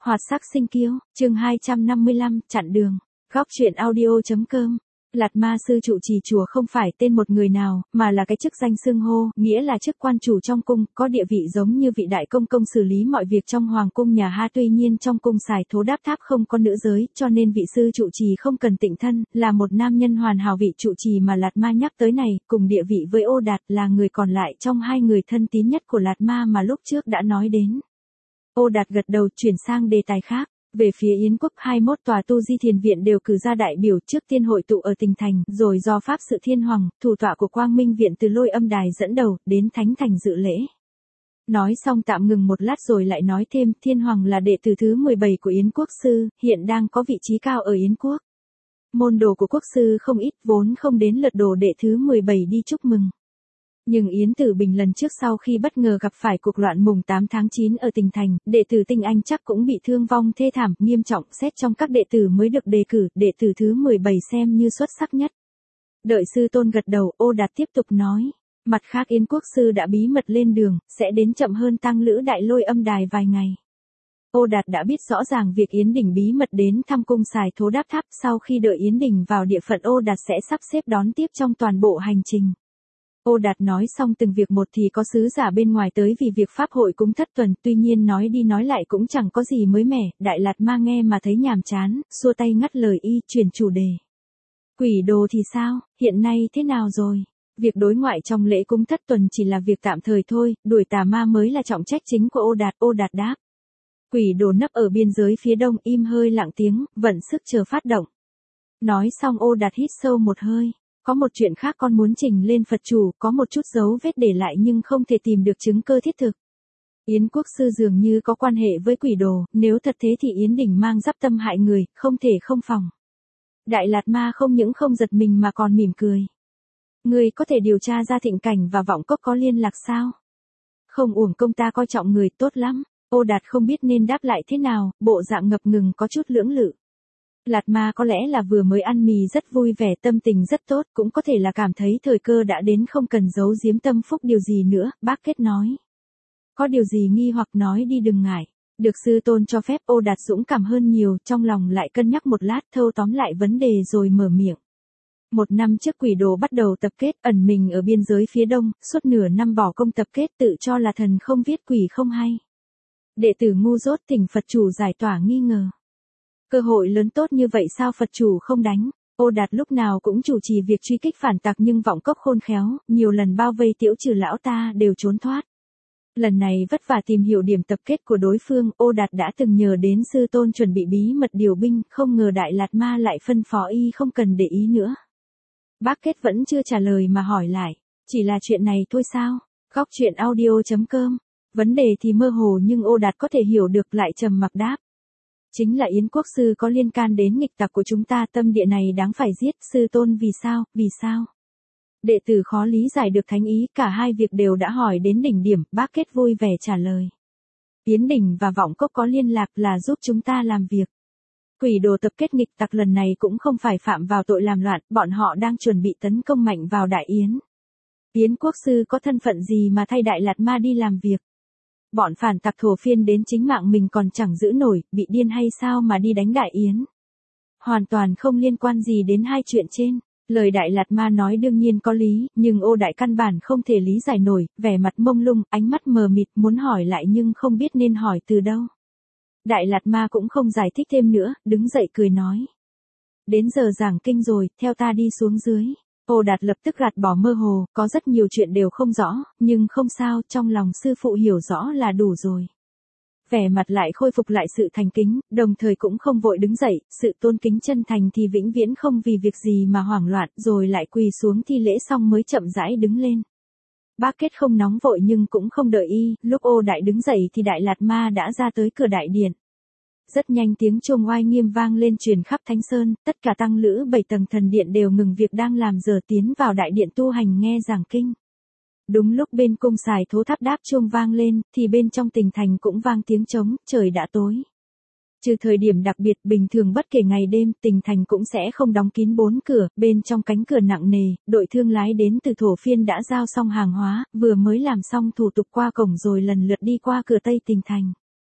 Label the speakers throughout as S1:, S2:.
S1: Hoạt sắc sinh kiêu, chương 255, chặn đường. Góc truyện audio.com. Lạt Ma sư trụ trì chùa không phải tên một người nào, mà là cái chức danh xưng hô, nghĩa là chức quan chủ trong cung, có địa vị giống như vị đại công công xử lý mọi việc trong hoàng cung nhà Ha. Tuy nhiên trong cung Sài Thố Đáp Tháp không có nữ giới, cho nên vị sư trụ trì không cần tịnh thân, là một nam nhân hoàn hảo. Vị trụ trì mà Lạt Ma nhắc tới này, cùng địa vị với Ô Đạt, là người còn lại trong hai người thân tín nhất của Lạt Ma mà lúc trước đã nói đến. Ô Đạt gật đầu, chuyển sang đề tài khác. Về phía Yến quốc, 21 tòa tu di thiền viện đều cử ra đại biểu, trước tiên hội tụ ở Tỉnh Thành, rồi do Pháp Sự Thiên Hoàng, thủ tọa của Quang Minh viện từ Lôi Âm Đài dẫn đầu, đến Thánh Thành dự lễ. Nói xong tạm ngừng một lát rồi lại nói thêm, Thiên Hoàng là đệ tử thứ 17 của Yến quốc sư, hiện đang có vị trí cao ở Yến quốc. Môn đồ của quốc sư không ít, vốn không đến lượt đồ đệ thứ 17 đi chúc mừng. Nhưng Yến Tử Bình lần trước sau khi bất ngờ gặp phải cuộc loạn mùng 8 tháng 9 ở Tỉnh Thành, đệ tử Tinh Anh chắc cũng bị thương vong thê thảm, nghiêm trọng, xét trong các đệ tử mới được đề cử, đệ tử thứ 17 xem như xuất sắc nhất. Đợi sư tôn gật đầu, Ô Đạt tiếp tục nói. Mặt khác Yến quốc sư đã bí mật lên đường, sẽ đến chậm hơn Tăng Lữ Đại Lôi Âm Đài vài ngày. Ô Đạt đã biết rõ ràng việc Yến Đình bí mật đến thăm cung Sài Thố Đáp Tháp, sau khi đợi Yến Đình vào địa phận Ô Đạt sẽ sắp xếp đón tiếp trong toàn bộ hành trình. Ô Đạt nói xong từng việc một thì có sứ giả bên ngoài tới vì việc pháp hội cúng thất tuần, tuy nhiên nói đi nói lại cũng chẳng có gì mới mẻ, Đại Lạt Ma nghe mà thấy nhàm chán, xua tay ngắt lời y, chuyển chủ đề. Quỷ đồ thì sao, hiện nay thế nào rồi? Việc đối ngoại trong lễ cúng thất tuần chỉ là việc tạm thời thôi, đuổi tà ma mới là trọng trách chính của Ô Đạt đáp. Quỷ đồ nấp ở biên giới phía đông, im hơi lặng tiếng, vận sức chờ phát động. Nói xong Ô Đạt hít sâu một hơi. Có một chuyện khác con muốn trình lên Phật chủ, có một chút dấu vết để lại nhưng không thể tìm được chứng cơ thiết thực. Yến quốc sư dường như có quan hệ với quỷ đồ, nếu thật thế thì Yến Đình mang giáp tâm hại người, không thể không phòng. Đại Lạt Ma không những không giật mình mà còn mỉm cười. Người có thể điều tra ra Thịnh Cảnh và Vọng Cốc có liên lạc sao? Không uổng công ta coi trọng người, tốt lắm. Ô Đạt không biết nên đáp lại thế nào, bộ dạng ngập ngừng có chút lưỡng lự. Lạt Ma có lẽ là vừa mới ăn mì rất vui vẻ, tâm tình rất tốt, cũng có thể là cảm thấy thời cơ đã đến, không cần giấu giếm tâm phúc điều gì nữa, bác Kết nói. Có điều gì nghi hoặc nói đi, đừng ngại. Được sư tôn cho phép. Ô Đạt dũng cảm hơn nhiều, trong lòng lại cân nhắc một lát, thâu tóm lại vấn đề rồi mở miệng. 1 năm trước quỷ đồ bắt đầu tập kết, ẩn mình ở biên giới phía đông, suốt nửa năm bỏ công tập kết, tự cho là thần không viết quỷ không hay. Đệ tử ngu dốt, thỉnh Phật chủ giải tỏa nghi ngờ. Cơ hội lớn tốt như vậy sao Phật chủ không đánh? Ô Đạt lúc nào cũng chủ trì việc truy kích phản tặc nhưng Vọng Cốc khôn khéo, nhiều lần bao vây Tiễu Trừ lão ta đều trốn thoát. Lần này vất vả tìm hiểu điểm tập kết của đối phương, Ô Đạt đã từng nhờ đến sư tôn chuẩn bị bí mật điều binh, không ngờ Đại Lạt Ma lại phân phó y không cần để ý nữa. Bác Kết vẫn chưa trả lời mà hỏi lại, chỉ là chuyện này thôi sao? Góc truyện audio.com. Vấn đề thì mơ hồ nhưng Ô Đạt có thể hiểu được, lại trầm mặc đáp. Chính là Yến quốc sư có liên can đến nghịch tặc của chúng ta, tâm địa này đáng phải giết. Sư tôn vì sao? Đệ tử khó lý giải được thánh ý, cả hai việc đều đã hỏi đến đỉnh điểm, bác Kết vui vẻ trả lời. Yến Đình và Vọng Cốc có liên lạc, là giúp chúng ta làm việc. Quỷ đồ tập kết nghịch tặc lần này cũng không phải phạm vào tội làm loạn, bọn họ đang chuẩn bị tấn công mạnh vào Đại Yến. Yến quốc sư có thân phận gì mà thay Đại Lạt Ma đi làm việc? Bọn phản tặc thổ phiên đến chính mạng mình còn chẳng giữ nổi, bị điên hay sao mà đi đánh Đại Yến? Hoàn toàn không liên quan gì đến hai chuyện trên. Lời Đại Lạt Ma nói đương nhiên có lý, nhưng Ô Đại căn bản không thể lý giải nổi, vẻ mặt mông lung, ánh mắt mờ mịt, muốn hỏi lại nhưng không biết nên hỏi từ đâu. Đại Lạt Ma cũng không giải thích thêm nữa, đứng dậy cười nói. Đến giờ giảng kinh rồi, theo ta đi xuống dưới. Ô Đạt lập tức gạt bỏ mơ hồ, có rất nhiều chuyện đều không rõ, nhưng không sao, trong lòng sư phụ hiểu rõ là đủ rồi. Vẻ mặt lại khôi phục lại sự thành kính, đồng thời cũng không vội đứng dậy, sự tôn kính chân thành thì vĩnh viễn không vì việc gì mà hoảng loạn, rồi lại quỳ xuống thi lễ xong mới chậm rãi đứng lên. Bác Kết không nóng vội nhưng cũng không đợi y, lúc Ô Đại đứng dậy thì Đại Lạt Ma đã ra tới cửa đại điện. Rất nhanh tiếng chuông oai nghiêm vang lên truyền khắp Thánh Sơn, tất cả tăng lữ 7 tầng thần điện đều ngừng việc đang làm giờ tiến vào đại điện tu hành nghe giảng kinh. Đúng lúc bên cung Sài Thố Tháp Đáp chuông vang lên, thì bên trong Tỉnh Thành cũng vang tiếng trống, trời đã tối. Trừ thời điểm đặc biệt, bình thường bất kể ngày đêm, Tỉnh Thành cũng sẽ không đóng kín 4 cửa, bên trong cánh cửa nặng nề, đội thương lái đến từ thổ phiên đã giao xong hàng hóa, vừa mới làm xong thủ tục qua cổng rồi lần lượt đi qua cửa Tây Tỉnh Thành.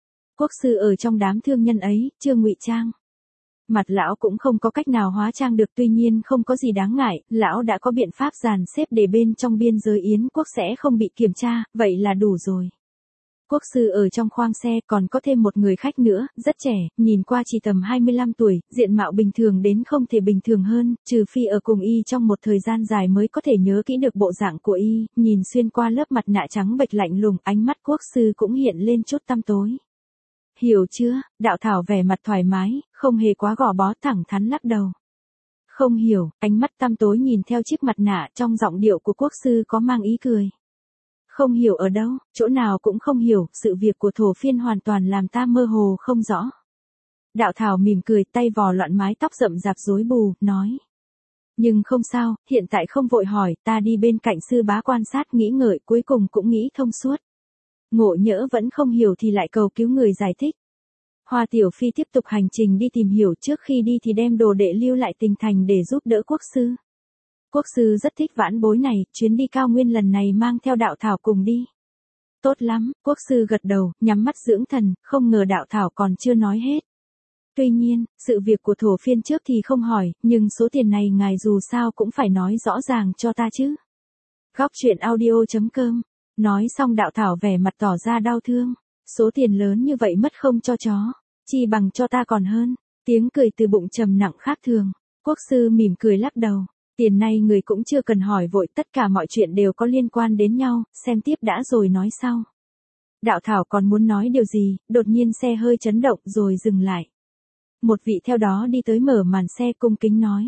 S1: Quốc sư ở trong đám thương nhân ấy, chưa ngụy trang. Mặt lão cũng không có cách nào hóa trang được, tuy nhiên không có gì đáng ngại, lão đã có biện pháp dàn xếp để bên trong biên giới Yến quốc sẽ không bị kiểm tra, vậy là đủ rồi. Quốc sư ở trong khoang xe còn có thêm một người khách nữa, rất trẻ, nhìn qua chỉ tầm 25 tuổi, diện mạo bình thường đến không thể bình thường hơn, trừ phi ở cùng y trong một thời gian dài mới có thể nhớ kỹ được bộ dạng của y, nhìn xuyên qua lớp mặt nạ trắng bệch lạnh lùng, ánh mắt quốc sư cũng hiện lên chút tăm tối. Hiểu chưa? Đạo Thảo vẻ mặt thoải mái, không hề quá gò bó, thẳng thắn lắc đầu. Không hiểu, ánh mắt tăm tối nhìn theo chiếc mặt nạ, trong giọng điệu của quốc sư có mang ý cười. Không hiểu ở đâu, chỗ nào cũng không hiểu, sự việc của Thổ Phiên hoàn toàn làm ta mơ hồ không rõ. Đạo Thảo mỉm cười, tay vò loạn mái tóc rậm rạp rối bù, nói. Nhưng không sao, hiện tại không vội hỏi, ta đi bên cạnh sư bá quan sát nghĩ ngợi, cuối cùng cũng nghĩ thông suốt. Ngộ nhỡ vẫn không hiểu thì lại cầu cứu người giải thích. Hoa Tiểu Phi tiếp tục hành trình đi tìm hiểu, trước khi đi thì đem đồ đệ lưu lại Tình Thành để giúp đỡ quốc sư. Quốc sư rất thích vãn bối này, chuyến đi cao nguyên lần này mang theo Đạo Thảo cùng đi. Tốt lắm, quốc sư gật đầu, nhắm mắt dưỡng thần, không ngờ Đạo Thảo còn chưa nói hết. Tuy nhiên, sự việc của Thổ Phiên trước thì không hỏi, nhưng số tiền này ngài dù sao cũng phải nói rõ ràng cho ta chứ. Góc truyện audio.com. Nói xong Đạo Thảo vẻ mặt tỏ ra đau thương. Số tiền lớn như vậy mất không cho chó, chi bằng cho ta còn hơn. Tiếng cười từ bụng trầm nặng khác thường. Quốc sư mỉm cười lắc đầu. Tiền này người cũng chưa cần hỏi vội, tất cả mọi chuyện đều có liên quan đến nhau, xem tiếp đã rồi nói sau. Đạo Thảo còn muốn nói điều gì, đột nhiên xe hơi chấn động rồi dừng lại. Một vị theo đó đi tới mở màn xe cung kính nói.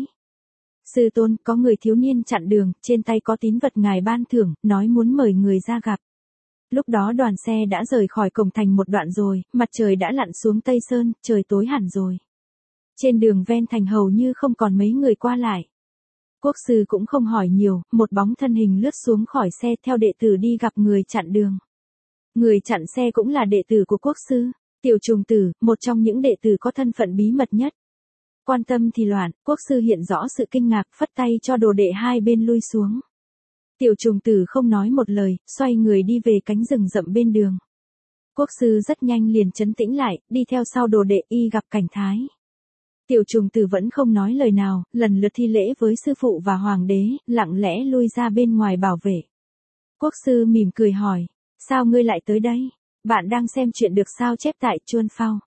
S1: Sư tôn, có người thiếu niên chặn đường, trên tay có tín vật ngài ban thưởng, nói muốn mời người ra gặp. Lúc đó đoàn xe đã rời khỏi cổng thành một đoạn rồi, mặt trời đã lặn xuống Tây Sơn, trời tối hẳn rồi. Trên đường ven thành hầu như không còn mấy người qua lại. Quốc sư cũng không hỏi nhiều, một bóng thân hình lướt xuống khỏi xe theo đệ tử đi gặp người chặn đường. Người chặn xe cũng là đệ tử của quốc sư, Tiểu Trùng Tử, một trong những đệ tử có thân phận bí mật nhất. Quan tâm thì loạn, quốc sư hiện rõ sự kinh ngạc, phất tay cho đồ đệ hai bên lui xuống. Tiểu Trùng Tử không nói một lời, xoay người đi về cánh rừng rậm bên đường. Quốc sư rất nhanh liền trấn tĩnh lại, đi theo sau đồ đệ y gặp Cảnh Thái. Tiểu Trùng Tử vẫn không nói lời nào, lần lượt thi lễ với sư phụ và hoàng đế, lặng lẽ lui ra bên ngoài bảo vệ. Quốc sư mỉm cười hỏi, sao ngươi lại tới đây? Bạn đang xem chuyện được sao chép tại Chuan Phao,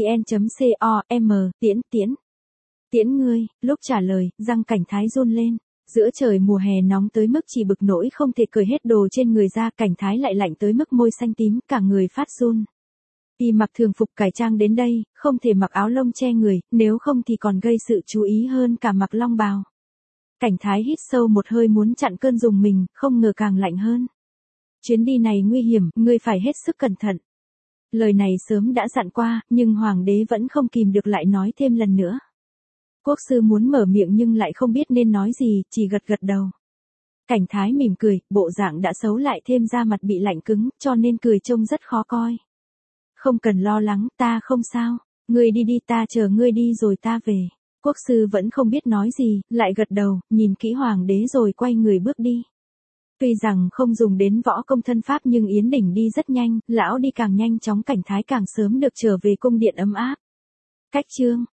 S1: vn.com, tiễn ngươi, lúc trả lời, răng Cảnh Thái run lên. Giữa trời mùa hè nóng tới mức chỉ bực nỗi không thể cởi hết đồ trên người ra, Cảnh Thái lại lạnh tới mức môi xanh tím, cả người phát run. Y mặc thường phục cải trang đến đây, không thể mặc áo lông che người, nếu không thì còn gây sự chú ý hơn cả mặc long bào. Cảnh Thái hít sâu một hơi muốn chặn cơn rùng mình, không ngờ càng lạnh hơn. Chuyến đi này nguy hiểm, ngươi phải hết sức cẩn thận. Lời này sớm đã dặn qua, nhưng hoàng đế vẫn không kìm được lại nói thêm lần nữa. Quốc sư muốn mở miệng nhưng lại không biết nên nói gì, chỉ gật gật đầu. Cảnh Thái mỉm cười, bộ dạng đã xấu lại thêm da mặt bị lạnh cứng, cho nên cười trông rất khó coi. Không cần lo lắng, ta không sao. Ngươi đi đi, ta chờ ngươi đi rồi ta về. Quốc sư vẫn không biết nói gì, lại gật đầu, nhìn kỹ hoàng đế rồi quay người bước đi. Tuy rằng không dùng đến võ công thân pháp nhưng Yến Đỉnh đi rất nhanh, lão đi càng nhanh chóng, Cảnh Thái càng sớm được trở về cung điện ấm áp. Cách chương